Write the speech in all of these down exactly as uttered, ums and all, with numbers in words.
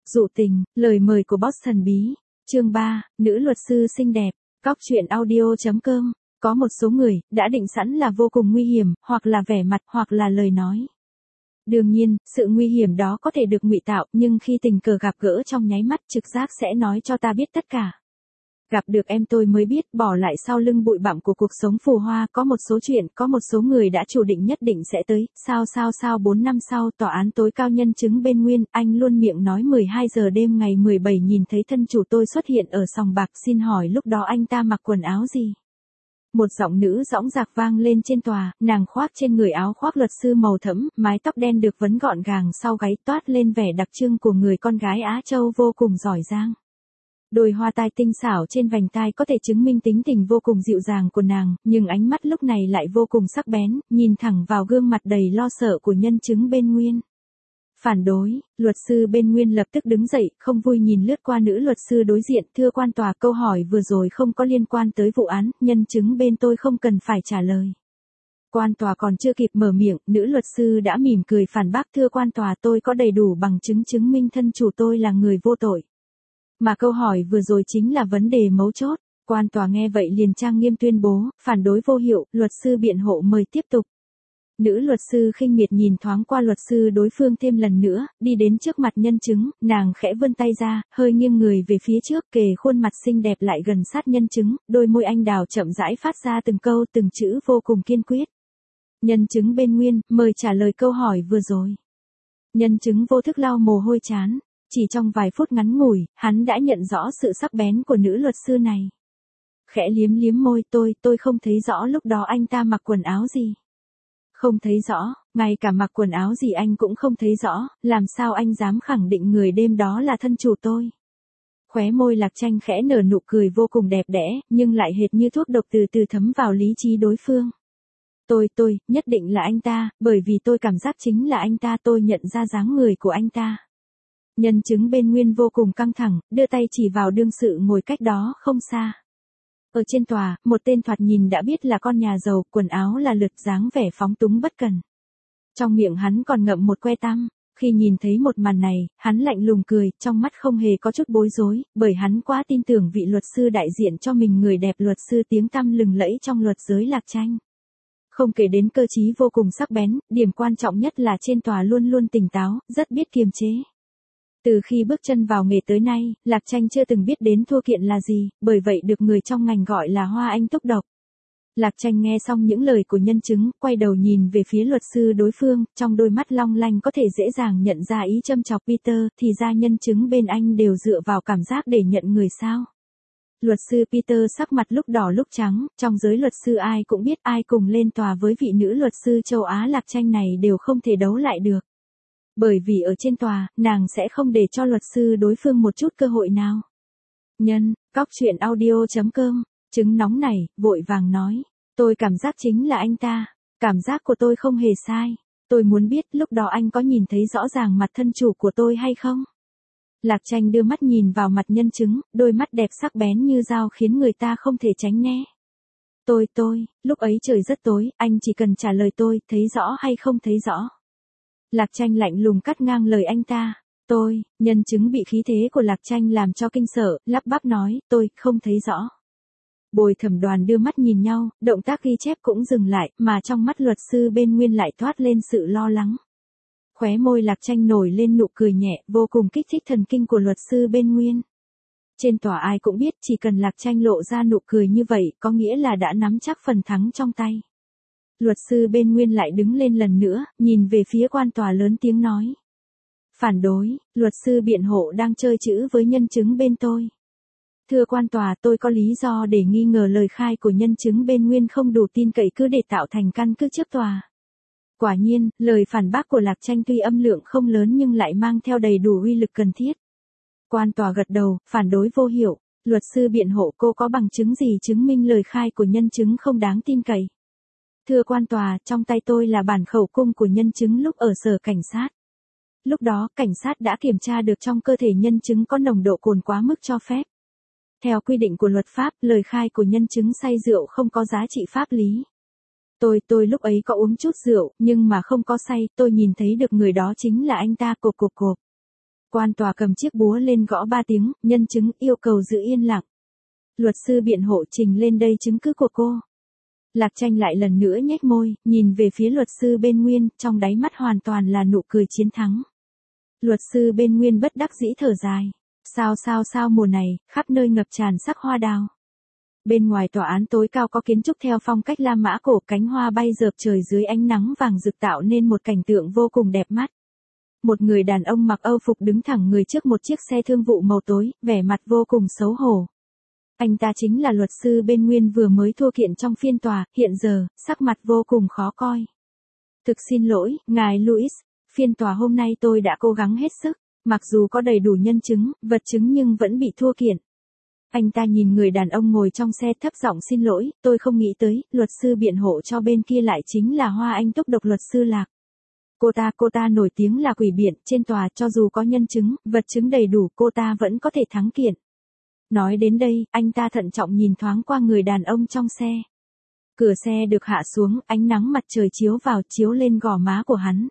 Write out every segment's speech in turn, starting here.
Dụ tình, lời mời của boss thần bí. Chương ba, nữ luật sư xinh đẹp. Cóc truyện audio chấm com. Có một số người, đã định sẵn là vô cùng nguy hiểm, hoặc là vẻ mặt, hoặc là lời nói. Đương nhiên, sự nguy hiểm đó có thể được ngụy tạo, nhưng khi tình cờ gặp gỡ trong nháy mắt, trực giác sẽ nói cho ta biết tất cả. Gặp được em tôi mới biết, bỏ lại sau lưng bụi bặm của cuộc sống phù hoa, có một số chuyện, có một số người đã chủ định nhất định sẽ tới, sao sao sao bốn năm sau, tòa án tối cao nhân chứng bên Nguyên, anh luôn miệng nói mười hai giờ đêm ngày mười bảy nhìn thấy thân chủ tôi xuất hiện ở sòng bạc, xin hỏi lúc đó anh ta mặc quần áo gì? Một giọng nữ dõng dạc vang lên trên tòa, nàng khoác trên người áo khoác luật sư màu thẫm, mái tóc đen được vấn gọn gàng sau gáy, toát lên vẻ đặc trưng của người con gái Á Châu vô cùng giỏi giang. Đôi hoa tai tinh xảo trên vành tai có thể chứng minh tính tình vô cùng dịu dàng của nàng, nhưng ánh mắt lúc này lại vô cùng sắc bén, nhìn thẳng vào gương mặt đầy lo sợ của nhân chứng bên Nguyên. Phản đối, luật sư bên Nguyên lập tức đứng dậy, không vui nhìn lướt qua nữ luật sư đối diện, thưa quan tòa, câu hỏi vừa rồi không có liên quan tới vụ án, nhân chứng bên tôi không cần phải trả lời. Quan tòa còn chưa kịp mở miệng, nữ luật sư đã mỉm cười phản bác, thưa quan tòa, tôi có đầy đủ bằng chứng chứng minh thân chủ tôi là người vô tội. Mà câu hỏi vừa rồi chính là vấn đề mấu chốt. Quan tòa nghe vậy liền trang nghiêm tuyên bố, phản đối vô hiệu, luật sư biện hộ mời tiếp tục. Nữ luật sư khinh miệt nhìn thoáng qua luật sư đối phương thêm lần nữa, đi đến trước mặt nhân chứng, nàng khẽ vươn tay ra, hơi nghiêng người về phía trước, kề khuôn mặt xinh đẹp lại gần sát nhân chứng, đôi môi anh đào chậm rãi phát ra từng câu từng chữ vô cùng kiên quyết. Nhân chứng bên Nguyên, mời trả lời câu hỏi vừa rồi. Nhân chứng vô thức lau mồ hôi trán. Chỉ trong vài phút ngắn ngủi, hắn đã nhận rõ sự sắc bén của nữ luật sư này. Khẽ liếm liếm môi, tôi, tôi không thấy rõ lúc đó anh ta mặc quần áo gì. Không thấy rõ, ngay cả mặc quần áo gì anh cũng không thấy rõ, làm sao anh dám khẳng định người đêm đó là thân chủ tôi. Khóe môi Lạc Tranh khẽ nở nụ cười vô cùng đẹp đẽ, nhưng lại hệt như thuốc độc từ từ thấm vào lý trí đối phương. Tôi, tôi, nhất định là anh ta, bởi vì tôi cảm giác chính là anh ta, tôi nhận ra dáng người của anh ta. Nhân chứng bên Nguyên vô cùng căng thẳng, đưa tay chỉ vào đương sự ngồi cách đó không xa. Ở trên tòa, một tên thoạt nhìn đã biết là con nhà giàu, quần áo là lượt, dáng vẻ phóng túng bất cần. Trong miệng hắn còn ngậm một que tăm. Khi nhìn thấy một màn này, hắn lạnh lùng cười, trong mắt không hề có chút bối rối, bởi hắn quá tin tưởng vị luật sư đại diện cho mình, người đẹp luật sư tiếng tăm lừng lẫy trong luật giới Lạc Tranh. Không kể đến cơ trí vô cùng sắc bén, điểm quan trọng nhất là trên tòa luôn luôn tỉnh táo, rất biết kiềm chế. Từ khi bước chân vào nghề tới nay, Lạc Tranh chưa từng biết đến thua kiện là gì, bởi vậy được người trong ngành gọi là hoa anh túc độc. Lạc Tranh nghe xong những lời của nhân chứng, quay đầu nhìn về phía luật sư đối phương, trong đôi mắt long lanh có thể dễ dàng nhận ra ý châm chọc Peter, thì ra nhân chứng bên anh đều dựa vào cảm giác để nhận người sao. Luật sư Peter sắc mặt lúc đỏ lúc trắng, trong giới luật sư ai cũng biết ai cùng lên tòa với vị nữ luật sư châu Á Lạc Tranh này đều không thể đấu lại được. Bởi vì ở trên tòa, nàng sẽ không để cho luật sư đối phương một chút cơ hội nào. Nhân, cóc truyện audio chấm com, chứng nóng này, vội vàng nói. Tôi cảm giác chính là anh ta. Cảm giác của tôi không hề sai. Tôi muốn biết lúc đó anh có nhìn thấy rõ ràng mặt thân chủ của tôi hay không? Lạc Tranh đưa mắt nhìn vào mặt nhân chứng, đôi mắt đẹp sắc bén như dao khiến người ta không thể tránh né. Tôi tôi, lúc ấy trời rất tối, anh chỉ cần trả lời tôi, thấy rõ hay không thấy rõ. Lạc Tranh lạnh lùng cắt ngang lời anh ta. Tôi, nhân chứng bị khí thế của Lạc Tranh làm cho kinh sợ, lắp bắp nói, tôi, không thấy rõ. Bồi thẩm đoàn đưa mắt nhìn nhau, động tác ghi chép cũng dừng lại, mà trong mắt luật sư bên Nguyên lại thoát lên sự lo lắng. Khóe môi Lạc Tranh nổi lên nụ cười nhẹ, vô cùng kích thích thần kinh của luật sư bên Nguyên. Trên tòa ai cũng biết, chỉ cần Lạc Tranh lộ ra nụ cười như vậy, có nghĩa là đã nắm chắc phần thắng trong tay. Luật sư bên Nguyên lại đứng lên lần nữa, nhìn về phía quan tòa lớn tiếng nói. Phản đối, luật sư biện hộ đang chơi chữ với nhân chứng bên tôi. Thưa quan tòa, tôi có lý do để nghi ngờ lời khai của nhân chứng bên Nguyên không đủ tin cậy cứ để tạo thành căn cứ trước tòa. Quả nhiên, lời phản bác của Lạc Tranh tuy âm lượng không lớn nhưng lại mang theo đầy đủ uy lực cần thiết. Quan tòa gật đầu, phản đối vô hiệu. Luật sư biện hộ, cô có bằng chứng gì chứng minh lời khai của nhân chứng không đáng tin cậy? Thưa quan tòa, trong tay tôi là bản khẩu cung của nhân chứng lúc ở sở cảnh sát. Lúc đó, cảnh sát đã kiểm tra được trong cơ thể nhân chứng có nồng độ cồn quá mức cho phép. Theo quy định của luật pháp, lời khai của nhân chứng say rượu không có giá trị pháp lý. Tôi, tôi lúc ấy có uống chút rượu, nhưng mà không có say, tôi nhìn thấy được người đó chính là anh ta, cộp cộp cộp. Quan tòa cầm chiếc búa lên gõ ba tiếng, nhân chứng yêu cầu giữ yên lặng. Luật sư biện hộ trình lên đây chứng cứ của cô. Lạc Tranh lại lần nữa nhếch môi, nhìn về phía luật sư bên Nguyên, trong đáy mắt hoàn toàn là nụ cười chiến thắng. Luật sư bên Nguyên bất đắc dĩ thở dài. Sao sao sao mùa này, khắp nơi ngập tràn sắc hoa đào. Bên ngoài tòa án tối cao có kiến trúc theo phong cách La Mã cổ, cánh hoa bay rợp trời dưới ánh nắng vàng rực tạo nên một cảnh tượng vô cùng đẹp mắt. Một người đàn ông mặc âu phục đứng thẳng người trước một chiếc xe thương vụ màu tối, vẻ mặt vô cùng xấu hổ. Anh ta chính là luật sư bên Nguyên vừa mới thua kiện trong phiên tòa, hiện giờ, sắc mặt vô cùng khó coi. Thực xin lỗi, ngài Louis, phiên tòa hôm nay tôi đã cố gắng hết sức, mặc dù có đầy đủ nhân chứng, vật chứng nhưng vẫn bị thua kiện. Anh ta nhìn người đàn ông ngồi trong xe thấp giọng xin lỗi, tôi không nghĩ tới, luật sư biện hộ cho bên kia lại chính là Hoa Anh Túc Độc luật sư Lạc. Cô ta, cô ta nổi tiếng là quỷ biện, trên tòa cho dù có nhân chứng, vật chứng đầy đủ cô ta vẫn có thể thắng kiện. Nói đến đây, anh ta thận trọng nhìn thoáng qua người đàn ông trong xe. Cửa xe được hạ xuống, ánh nắng mặt trời chiếu vào, chiếu lên gò má của hắn.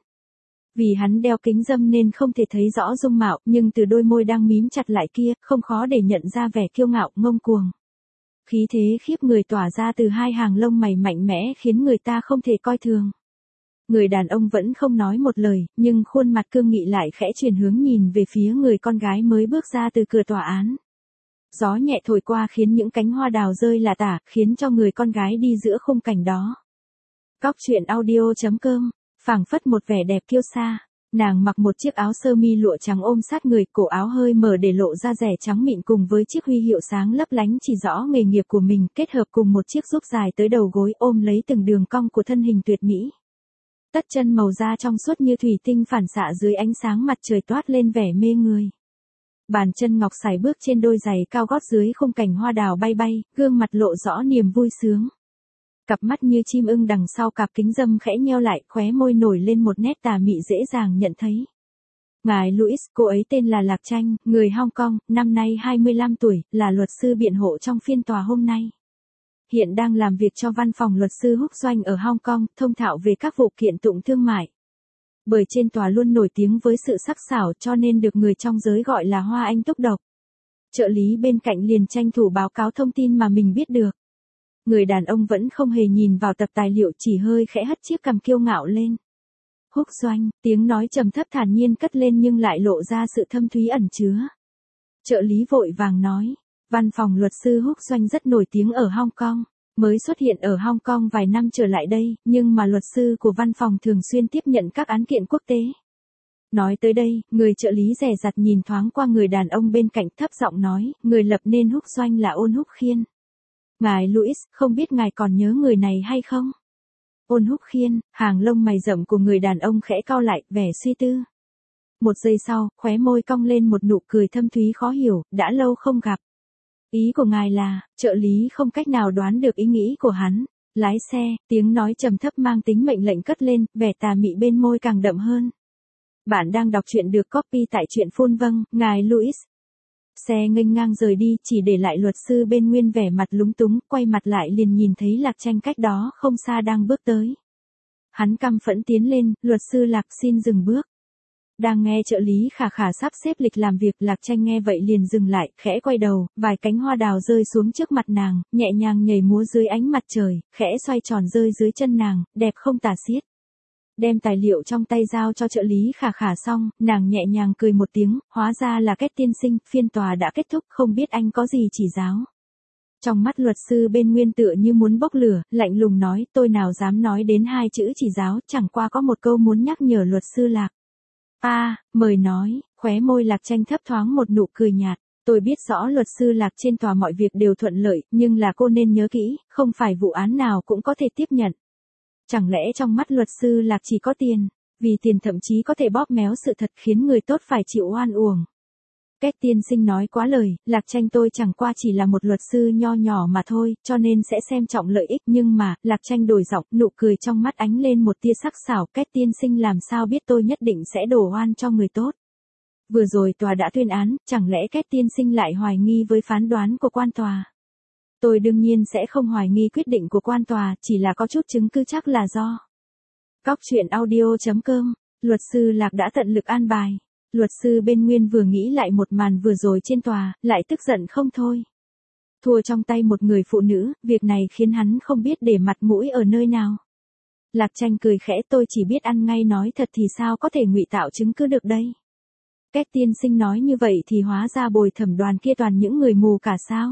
Vì hắn đeo kính râm nên không thể thấy rõ dung mạo, nhưng từ đôi môi đang mím chặt lại kia, không khó để nhận ra vẻ kiêu ngạo, ngông cuồng. Khí thế khiếp người tỏa ra từ hai hàng lông mày mạnh mẽ khiến người ta không thể coi thường. Người đàn ông vẫn không nói một lời, nhưng khuôn mặt cương nghị lại khẽ chuyển hướng nhìn về phía người con gái mới bước ra từ cửa tòa án. Gió nhẹ thổi qua khiến những cánh hoa đào rơi lả tả, khiến cho người con gái đi giữa khung cảnh đó. Cóc truyện audio chấm com, phảng phất một vẻ đẹp kiêu sa. Nàng mặc một chiếc áo sơ mi lụa trắng ôm sát người, cổ áo hơi mở để lộ ra rẻ trắng mịn cùng với chiếc huy hiệu sáng lấp lánh chỉ rõ nghề nghiệp của mình, kết hợp cùng một chiếc giúp dài tới đầu gối ôm lấy từng đường cong của thân hình tuyệt mỹ. Tất chân màu da trong suốt như thủy tinh phản xạ dưới ánh sáng mặt trời toát lên vẻ mê người. Bàn chân ngọc sải bước trên đôi giày cao gót dưới khung cảnh hoa đào bay bay, gương mặt lộ rõ niềm vui sướng. Cặp mắt như chim ưng đằng sau cặp kính râm khẽ nheo lại, khóe môi nổi lên một nét tà mị dễ dàng nhận thấy. Ngài Louis, cô ấy tên là Lạc Tranh, người Hong Kong, năm nay hai mươi lăm tuổi, là luật sư biện hộ trong phiên tòa hôm nay. Hiện đang làm việc cho văn phòng luật sư Húc Doanh ở Hong Kong, thông thạo về các vụ kiện tụng thương mại. Bởi trên tòa luôn nổi tiếng với sự sắc sảo cho nên được người trong giới gọi là Hoa Anh Túc Độc. Trợ lý bên cạnh liền tranh thủ báo cáo thông tin mà mình biết được. Người đàn ông vẫn không hề nhìn vào tập tài liệu, chỉ hơi khẽ hất chiếc cằm kiêu ngạo lên. Húc Doanh, tiếng nói trầm thấp thản nhiên cất lên nhưng lại lộ ra sự thâm thúy ẩn chứa. Trợ lý vội vàng nói, văn phòng luật sư Húc Doanh rất nổi tiếng ở Hong Kong, mới xuất hiện ở Hong Kong vài năm trở lại đây, nhưng mà luật sư của văn phòng thường xuyên tiếp nhận các án kiện quốc tế. Nói tới đây, người trợ lý dè dặt nhìn thoáng qua người đàn ông bên cạnh thấp giọng nói, người lập nên Húc Doanh là Ôn Húc Khiên. Ngài Louis, không biết ngài còn nhớ người này hay không? Ôn Húc Khiên, hàng lông mày rậm của người đàn ông khẽ cau lại, vẻ suy tư. Một giây sau, khóe môi cong lên một nụ cười thâm thúy khó hiểu, đã lâu không gặp. Ý của ngài là, trợ lý không cách nào đoán được ý nghĩ của hắn. Lái xe, tiếng nói trầm thấp mang tính mệnh lệnh cất lên, vẻ tà mị bên môi càng đậm hơn. Bạn đang đọc truyện được copy tại truyện phun vâng, ngài Louis. Xe nghênh ngang rời đi, chỉ để lại luật sư bên Nguyên vẻ mặt lúng túng, quay mặt lại liền nhìn thấy Lạc Tranh cách đó không xa đang bước tới. Hắn căm phẫn tiến lên, luật sư Lạc xin dừng bước. Đang nghe trợ lý khả khả sắp xếp lịch làm việc, Lạc Tranh nghe vậy liền dừng lại, khẽ quay đầu, vài cánh hoa đào rơi xuống trước mặt nàng, nhẹ nhàng nhảy múa dưới ánh mặt trời, khẽ xoay tròn rơi dưới chân nàng, đẹp không tả xiết. Đem tài liệu trong tay giao cho trợ lý khả khả xong, nàng nhẹ nhàng cười một tiếng, hóa ra là Kết tiên sinh, phiên tòa đã kết thúc, không biết anh có gì chỉ giáo. Trong mắt luật sư bên Nguyên tựa như muốn bốc lửa, lạnh lùng nói, tôi nào dám nói đến hai chữ chỉ giáo, chẳng qua có một câu muốn nhắc nhở luật sư Lạc. A, à, mời nói, khóe môi Lạc Tranh thấp thoáng một nụ cười nhạt. Tôi biết rõ luật sư Lạc trên tòa mọi việc đều thuận lợi, nhưng là cô nên nhớ kỹ, không phải vụ án nào cũng có thể tiếp nhận. Chẳng lẽ trong mắt luật sư Lạc chỉ có tiền, vì tiền thậm chí có thể bóp méo sự thật khiến người tốt phải chịu oan uổng. Kết tiên sinh nói quá lời, Lạc Tranh tôi chẳng qua chỉ là một luật sư nho nhỏ mà thôi, cho nên sẽ xem trọng lợi ích, nhưng mà, Lạc Tranh đổi giọng, nụ cười trong mắt ánh lên một tia sắc sảo, Kết tiên sinh làm sao biết tôi nhất định sẽ đổ oan cho người tốt. Vừa rồi tòa đã tuyên án, chẳng lẽ Kết tiên sinh lại hoài nghi với phán đoán của quan tòa? Tôi đương nhiên sẽ không hoài nghi quyết định của quan tòa, chỉ là có chút chứng cứ chắc là do. Cóc truyện audio chấm com, luật sư Lạc đã tận lực an bài. Luật sư bên Nguyên vừa nghĩ lại một màn vừa rồi trên tòa, lại tức giận không thôi. Thua trong tay một người phụ nữ, việc này khiến hắn không biết để mặt mũi ở nơi nào. Lạc Tranh cười khẽ, tôi chỉ biết ăn ngay nói thật thì sao có thể ngụy tạo chứng cứ được đây. Cách tiên sinh nói như vậy thì hóa ra bồi thẩm đoàn kia toàn những người mù cả sao.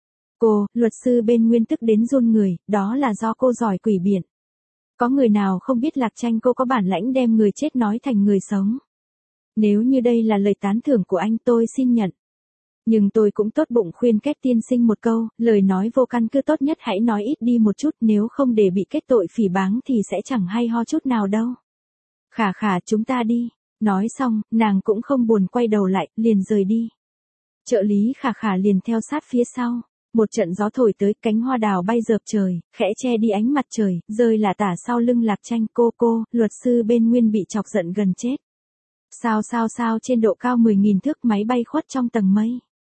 Cô, luật sư bên Nguyên tức đến run người, đó là do cô giỏi quỷ biện. Có người nào không biết Lạc Tranh cô có bản lãnh đem người chết nói thành người sống. Nếu như đây là lời tán thưởng của anh tôi xin nhận. Nhưng tôi cũng tốt bụng khuyên Kết tiên sinh một câu, lời nói vô căn cứ tốt nhất hãy nói ít đi một chút, nếu không để bị kết tội phỉ báng thì sẽ chẳng hay ho chút nào đâu. Khả khả, chúng ta đi. Nói xong, nàng cũng không buồn quay đầu lại, liền rời đi. Trợ lý Khả khả liền theo sát phía sau. Một trận gió thổi tới, cánh hoa đào bay rợp trời, khẽ che đi ánh mặt trời, rơi lả tả sau lưng Lạc Tranh. Cô cô, luật sư bên Nguyên bị chọc giận gần chết. Sao sao sao, trên độ cao mười nghìn thước, máy bay khuất trong tầng mây.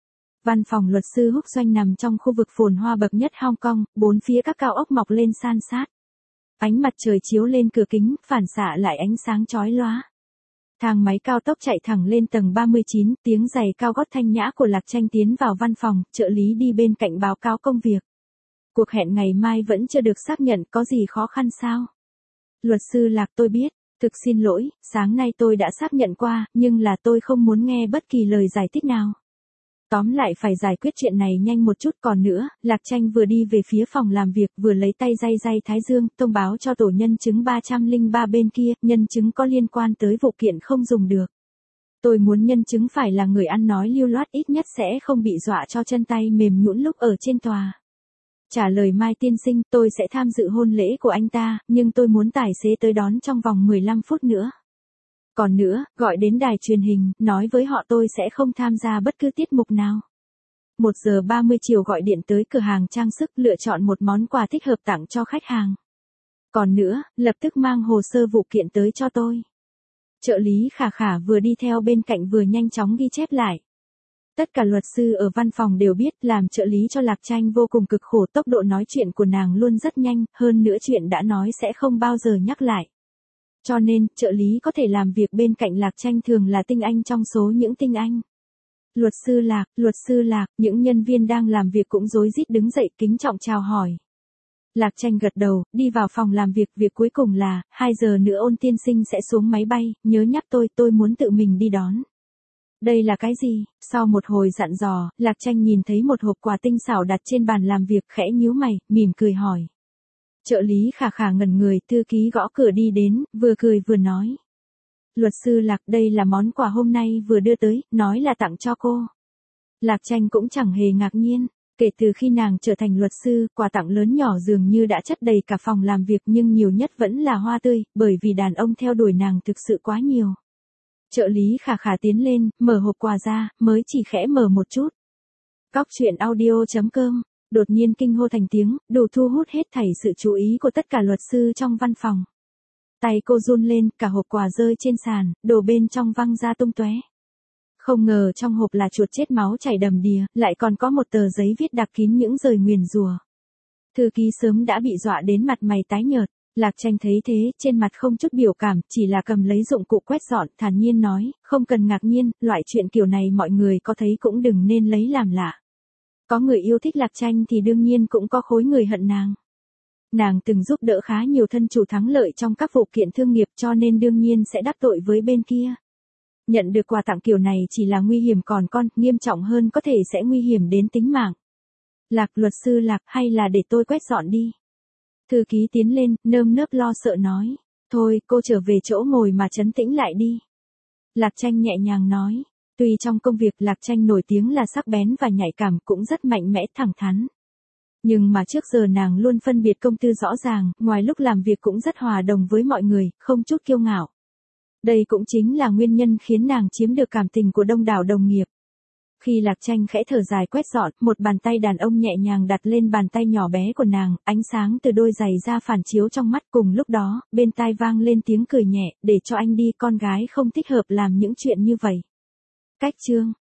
Văn phòng luật sư Húc Doanh nằm trong khu vực phồn hoa bậc nhất Hong Kong, bốn phía các cao ốc mọc lên san sát. Ánh mặt trời chiếu lên cửa kính, phản xạ lại ánh sáng chói lóa. Thang máy cao tốc chạy thẳng lên tầng ba mươi chín, tiếng giày cao gót thanh nhã của Lạc Tranh tiến vào văn phòng, trợ lý đi bên cạnh báo cáo công việc. Cuộc hẹn ngày mai vẫn chưa được xác nhận, có gì khó khăn sao? Luật sư Lạc, tôi biết, thực xin lỗi, sáng nay tôi đã xác nhận qua, nhưng là tôi không muốn nghe bất kỳ lời giải thích nào. Tóm lại phải giải quyết chuyện này nhanh một chút. Còn nữa, Lạc Tranh vừa đi về phía phòng làm việc, vừa lấy tay day day thái dương, thông báo cho tổ nhân chứng ba không ba bên kia, nhân chứng có liên quan tới vụ kiện không dùng được. Tôi muốn nhân chứng phải là người ăn nói lưu loát, ít nhất sẽ không bị dọa cho chân tay mềm nhũn lúc ở trên tòa. Trả lời Mai tiên sinh, tôi sẽ tham dự hôn lễ của anh ta, nhưng tôi muốn tài xế tới đón trong vòng mười lăm phút nữa. Còn nữa, gọi đến đài truyền hình, nói với họ tôi sẽ không tham gia bất cứ tiết mục nào. một giờ ba mươi chiều gọi điện tới cửa hàng trang sức, lựa chọn một món quà thích hợp tặng cho khách hàng. Còn nữa, lập tức mang hồ sơ vụ kiện tới cho tôi. Trợ lý Khả khả vừa đi theo bên cạnh vừa nhanh chóng ghi chép lại. Tất cả luật sư ở văn phòng đều biết làm trợ lý cho Lạc Tranh vô cùng cực khổ, tốc độ nói chuyện của nàng luôn rất nhanh, hơn nữa chuyện đã nói sẽ không bao giờ nhắc lại. Cho nên, trợ lý có thể làm việc bên cạnh Lạc Tranh thường là tinh anh trong số những tinh anh. Luật sư Lạc, luật sư Lạc, những nhân viên đang làm việc cũng rối rít đứng dậy kính trọng chào hỏi. Lạc Tranh gật đầu, đi vào phòng làm việc, việc cuối cùng là, hai giờ nữa Ôn tiên sinh sẽ xuống máy bay, nhớ nhắc tôi, tôi muốn tự mình đi đón. Đây là cái gì? Sau một hồi dặn dò, Lạc Tranh nhìn thấy một hộp quà tinh xảo đặt trên bàn làm việc, khẽ nhíu mày, mỉm cười hỏi. Trợ lý Khả khả ngẩn người, thư ký gõ cửa đi đến, vừa cười vừa nói. Luật sư Lạc, đây là món quà hôm nay vừa đưa tới, nói là tặng cho cô. Lạc Tranh cũng chẳng hề ngạc nhiên, kể từ khi nàng trở thành luật sư, quà tặng lớn nhỏ dường như đã chất đầy cả phòng làm việc, nhưng nhiều nhất vẫn là hoa tươi, bởi vì đàn ông theo đuổi nàng thực sự quá nhiều. Trợ lý Khả khả tiến lên, mở hộp quà ra, mới chỉ khẽ mở một chút. Cóc truyện audio chấm com. Đột nhiên kinh hô thành tiếng, đủ thu hút hết thảy sự chú ý của tất cả luật sư trong văn phòng. Tay cô run lên, cả hộp quà rơi trên sàn, đồ bên trong văng ra tung tóe. Không ngờ trong hộp là chuột chết máu chảy đầm đìa, lại còn có một tờ giấy viết đặc kín những lời nguyền rủa. Thư ký sớm đã bị dọa đến mặt mày tái nhợt. Lạc Tranh thấy thế, trên mặt không chút biểu cảm, chỉ là cầm lấy dụng cụ quét dọn, thản nhiên nói, không cần ngạc nhiên, loại chuyện kiểu này mọi người có thấy cũng đừng nên lấy làm lạ. Có người yêu thích Lạc Tranh thì đương nhiên cũng có khối người hận nàng. Nàng từng giúp đỡ khá nhiều thân chủ thắng lợi trong các vụ kiện thương nghiệp, cho nên đương nhiên sẽ đắc tội với bên kia. Nhận được quà tặng kiểu này chỉ là nguy hiểm, còn con, nghiêm trọng hơn có thể sẽ nguy hiểm đến tính mạng. Lạc, luật sư Lạc, hay là để tôi quét dọn đi. Thư ký tiến lên, nơm nớp lo sợ nói. Thôi, cô trở về chỗ ngồi mà trấn tĩnh lại đi. Lạc Tranh nhẹ nhàng nói. Tuy trong công việc Lạc Tranh nổi tiếng là sắc bén và nhạy cảm, cũng rất mạnh mẽ thẳng thắn. Nhưng mà trước giờ nàng luôn phân biệt công tư rõ ràng, ngoài lúc làm việc cũng rất hòa đồng với mọi người, không chút kiêu ngạo. Đây cũng chính là nguyên nhân khiến nàng chiếm được cảm tình của đông đảo đồng nghiệp. Khi Lạc Tranh khẽ thở dài quét dọn, một bàn tay đàn ông nhẹ nhàng đặt lên bàn tay nhỏ bé của nàng, ánh sáng từ đôi giày da phản chiếu trong mắt. Cùng lúc đó, bên tai vang lên tiếng cười nhẹ, để cho anh đi, con gái không thích hợp làm những chuyện như vậy. Cách chương